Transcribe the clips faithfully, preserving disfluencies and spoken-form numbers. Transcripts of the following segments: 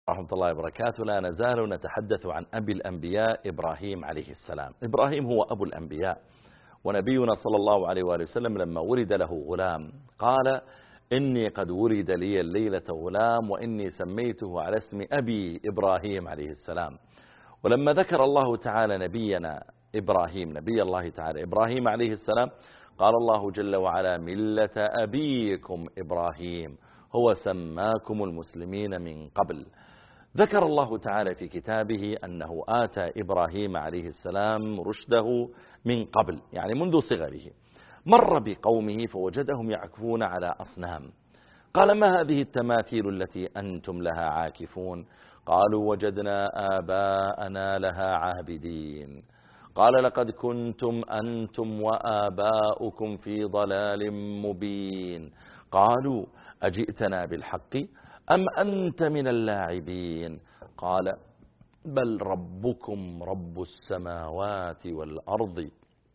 ورحمة الله وبركاته. لا نزال نتحدث عن أبي الأنبياء إبراهيم عليه السلام. إبراهيم هو أبو الأنبياء، ونبينا صلى الله عليه وآله وسلم لما ولد له غلام قال: إني قد ولد لي الليلة غلام وإني سميته على اسم أبي إبراهيم عليه السلام. ولما ذكر الله تعالى نبينا إبراهيم، نبي الله تعالى إبراهيم عليه السلام، قال الله جل وعلا: ملة أبيكم إبراهيم هو سماكم المسلمين من قبل. ذكر الله تعالى في كتابه أنه آتى إبراهيم عليه السلام رشده من قبل، يعني منذ صغره. مر بقومه فوجدهم يعكفون على أصنام. قال: ما هذه التماثيل التي أنتم لها عاكفون؟ قالوا: وجدنا آباءنا لها عابدين. قال: لقد كنتم أنتم وآباؤكم في ضلال مبين. قالوا: أجئتنا بالحق أم أنت من اللاعبين؟ قال: بل ربكم رب السماوات والأرض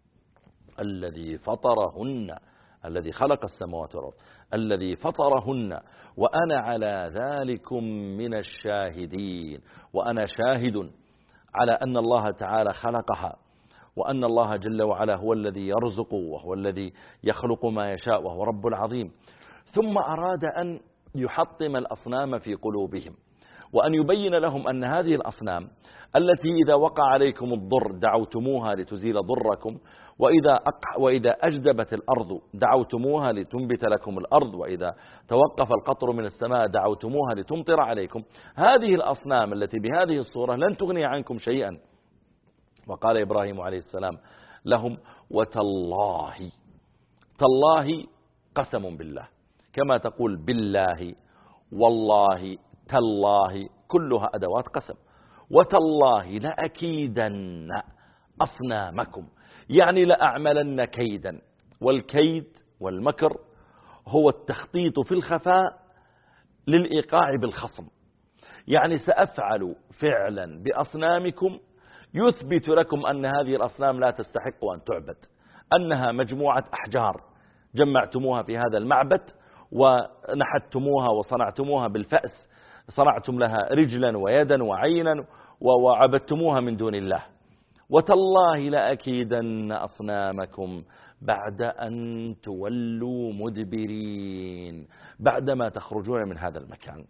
الذي فطرهن، الذي خلق السماوات والأرض الذي فطرهن وأنا على ذلكم من الشاهدين. وأنا شاهد على أن الله تعالى خلقها، وأن الله جل وعلا هو الذي يرزق وهو الذي يخلق ما يشاء وهو رب العظيم. ثم أراد أن يحطم الأصنام في قلوبهم، وأن يبين لهم أن هذه الأصنام التي إذا وقع عليكم الضر دعوتموها لتزيل ضركم، وإذا, وإذا أجدبت الأرض دعوتموها لتنبت لكم الأرض، وإذا توقف القطر من السماء دعوتموها لتمطر عليكم، هذه الأصنام التي بهذه الصورة لن تغني عنكم شيئا. وقال إبراهيم عليه السلام لهم: وتالله، تالله قسم بالله، كما تقول بالله والله تالله، كلها أدوات قسم. وتالله لأكيدن أصنامكم، يعني لأعملن كيدا. والكيد والمكر هو التخطيط في الخفاء للإيقاع بالخصم، يعني سأفعل فعلا بأصنامكم يثبت لكم أن هذه الأصنام لا تستحق أن تعبد، أنها مجموعة أحجار جمعتموها في هذا المعبد ونحتموها وصنعتموها بالفأس، صنعتم لها رجلا ويدا وعينا وعبدتموها من دون الله. وتالله لأكيدن أصنامكم بعد أن تولوا مدبرين، بعدما تخرجون من هذا المكان.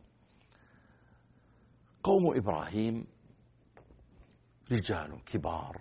قوم إبراهيم رجال كبار،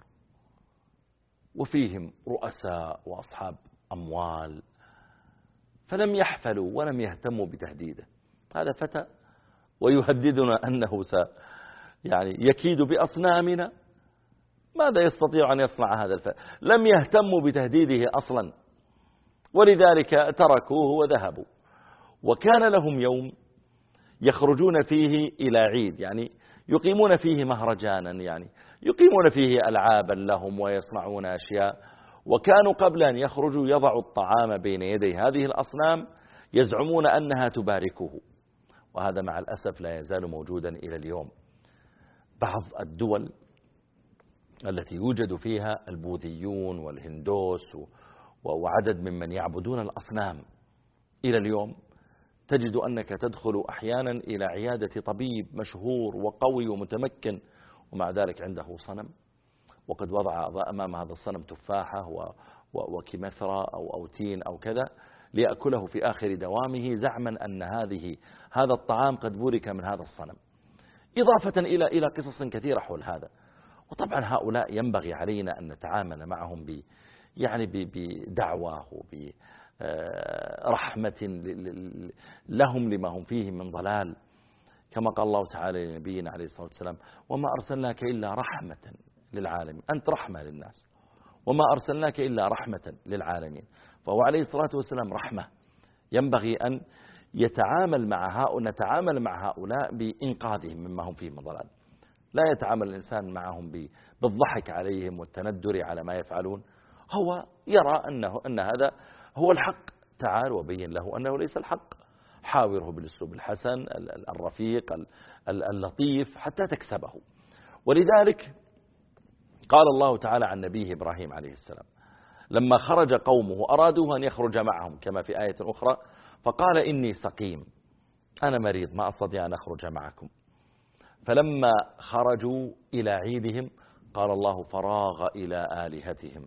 وفيهم رؤساء وأصحاب أموال، فلم يحفلوا ولم يهتموا بتهديده. هذا فتى ويهددنا أنه س يعني يكيد بأصنامنا، ماذا يستطيع أن يصنع هذا الفتى؟ لم يهتموا بتهديده أصلا، ولذلك تركوه وذهبوا. وكان لهم يوم يخرجون فيه إلى عيد، يعني يقيمون فيه مهرجانا، يعني يقيمون فيه ألعابا لهم ويصنعون أشياء. وكانوا قبل أن يخرجوا يضعوا الطعام بين يدي هذه الأصنام يزعمون أنها تباركه، وهذا مع الأسف لا يزال موجودا إلى اليوم. بعض الدول التي يوجد فيها البوذيون والهندوس وعدد ممن يعبدون الأصنام إلى اليوم، تجد أنك تدخل أحيانا إلى عيادة طبيب مشهور وقوي ومتمكن، ومع ذلك عنده صنم، وقد وضع أمام هذا الصنم تفاحة وكمثرى أو أوتين أو كذا ليأكله في آخر دوامه، زعما أن هذه هذا الطعام قد بورك من هذا الصنم، إضافة إلى إلى قصص كثيرة حول هذا. وطبعا هؤلاء ينبغي علينا أن نتعامل معهم ب يعني بدعوة وبرحمة لهم لما هم فيه من ضلال، كما قال الله تعالى لنبينا عليه الصلاة والسلام: وما أرسلناك إلا رحمة للعالمين. أنت رحمة للناس، وما أرسلناك إلا رحمة للعالمين. فهو عليه الصلاة والسلام رحمة، ينبغي أن يتعامل مع هؤلاء نتعامل مع هؤلاء بإنقاذهم مما هم فيه من ضلال. لا يتعامل الإنسان معهم بالضحك عليهم والتندر على ما يفعلون، هو يرى أنه أن هذا هو الحق، تعال وبين له أنه ليس الحق، حاوره بالأسلوب الحسن الرفيق اللطيف حتى تكسبه. ولذلك قال الله تعالى عن نبيه إبراهيم عليه السلام لما خرج قومه أرادوه أن يخرج معهم كما في آية أخرى، فقال: إني سقيم، أنا مريض ما أستطيع أن أخرج معكم. فلما خرجوا إلى عيدهم قال الله فراغ إلى آلهتهم.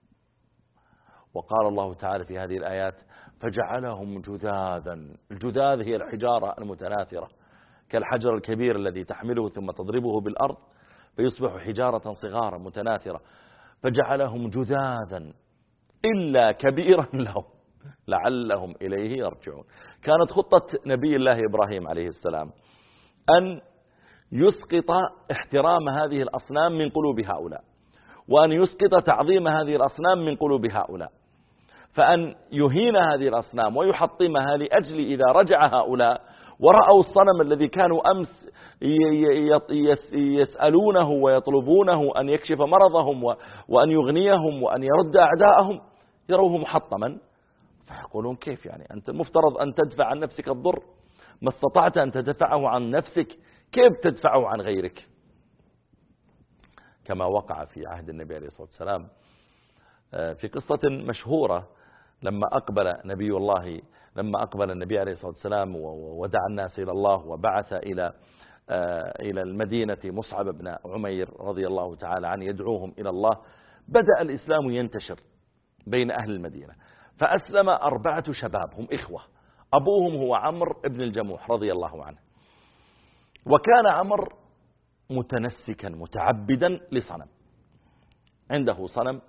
وقال الله تعالى في هذه الآيات فجعلهم جذاذا. الجذاذ هي الحجارة المتناثرة كالحجر الكبير الذي تحمله ثم تضربه بالأرض فيصبح حجارة صغارا متناثرة. فجعلهم جذاذا إلا كبيرا لهم لعلهم إليه يرجعون. كانت خطة نبي الله إبراهيم عليه السلام أن يسقط احترام هذه الأصنام من قلوب هؤلاء، وأن يسقط تعظيم هذه الأصنام من قلوب هؤلاء، فأن يهين هذه الأصنام ويحطمها لأجل إذا رجع هؤلاء ورأوا الصنم الذي كانوا أمس يسألونه ويطلبونه أن يكشف مرضهم وأن يغنيهم وأن يرد أعداءهم يروه محطما، فيقولون كيف يعني أنت المفترض أن تدفع عن نفسك الضر، ما استطعت أن تدفعه عن نفسك كيف تدفعه عن غيرك؟ كما وقع في عهد النبي عليه الصلاة والسلام في قصة مشهورة لما أقبل نبي الله لما أقبل النبي عليه الصلاة والسلام ودعا الناس إلى الله وبعث إلى إلى المدينة مصعب بن عمير رضي الله تعالى عنه يدعوهم إلى الله. بدأ الإسلام ينتشر بين أهل المدينة، فأسلم أربعة شباب هم إخوة، أبوهم هو عمرو بن الجموح رضي الله عنه. وكان عمرو متنسكا متعبدا لصنم، عنده صنم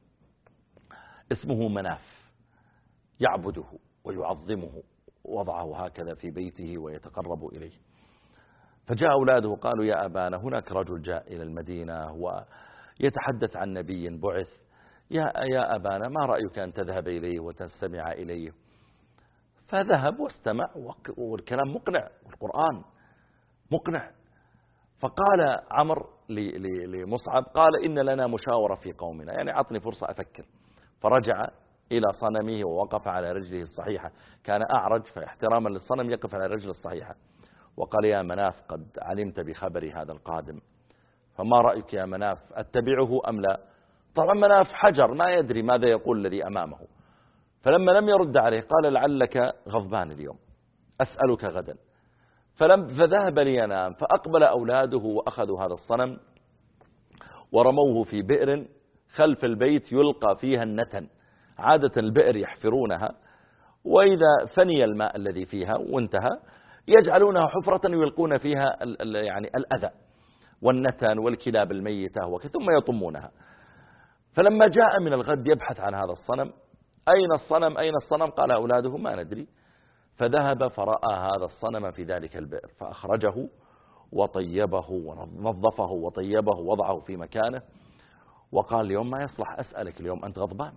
اسمه مناف يعبده ويعظمه، وضعه هكذا في بيته ويتقرب إليه. فجاء أولاده قالوا يا أبانا هناك رجل جاء إلى المدينة ويتحدث عن نبي بعث، يا يا أبانا ما رأيك أن تذهب إليه وتستمع إليه؟ فذهب واستمع والكلام مقنع والقرآن مقنع. فقال عمرو لمصعب قال إن لنا مشاورة في قومنا، يعني عطني فرصة أفكر. فرجع إلى صنمه ووقف على رجله الصحيحة، كان أعرج فاحتراما للصنم يقف على رجله الصحيحة، وقال يا مناف قد علمت بخبر هذا القادم، فما رأيك يا مناف أتبعه أم لا؟ طبعا مناف حجر ما يدري ماذا يقول الذي أمامه، فلما لم يرد عليه قال لعلك غضبان اليوم أسألك غدا. فلم فذهب لينام، فأقبل أولاده وأخذوا هذا الصنم ورموه في بئر خلف البيت يلقى فيها النتن. عادة البئر يحفرونها وإذا فني الماء الذي فيها وانتهى يجعلونها حفرة ويلقون فيها يعني الأذى والنتن والكلاب الميتة ثم يطمونها. فلما جاء من الغد يبحث عن هذا الصنم، أين الصنم أين الصنم؟ قال أولاده ما ندري. فذهب فرأى هذا الصنم في ذلك البئر فأخرجه وطيبه ونظفه وطيبه ووضعه في مكانه، وقال اليوم ما يصلح أسألك، اليوم أنت غضبان.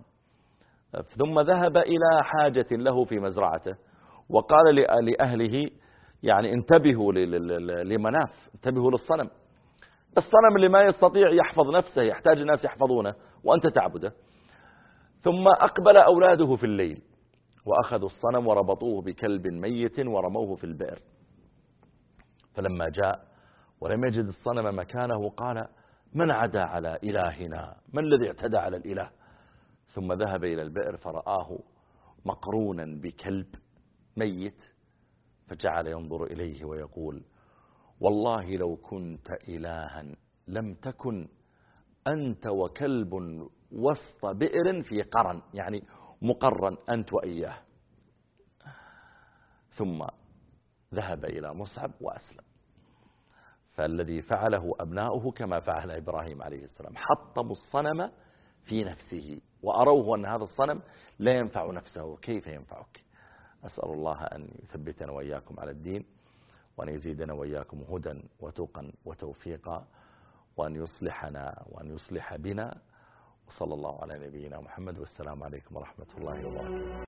ثم ذهب إلى حاجة له في مزرعته وقال لأهله يعني انتبهوا لمناف، انتبهوا للصنم، الصنم اللي ما يستطيع يحفظ نفسه يحتاج الناس يحفظونه وأنت تعبده. ثم أقبل أولاده في الليل وأخذوا الصنم وربطوه بكلب ميت ورموه في البئر. فلما جاء ولم يجد الصنم مكانه قال من عدا على إلهنا؟ من الذي اعتدى على الإله؟ ثم ذهب إلى البئر فرآه مقرونا بكلب ميت، فجعل ينظر إليه ويقول والله لو كنت إلها لم تكن أنت وكلب وسط بئر في قرن، يعني مقرن أنت وإياه. ثم ذهب إلى مصعب وأسلم. فالذي فعله أبناؤه كما فعل إبراهيم عليه السلام، حطموا الصنم في نفسه وأروه أن هذا الصنم لا ينفع نفسه، كيف ينفعك؟ أسأل الله أن يثبتنا وإياكم على الدين، وأن يزيدنا وإياكم هدى وتقا وتوفيقا، وأن يصلحنا وأن يصلح بنا. وصلى الله على نبينا محمد، والسلام عليكم ورحمة الله وبركاته.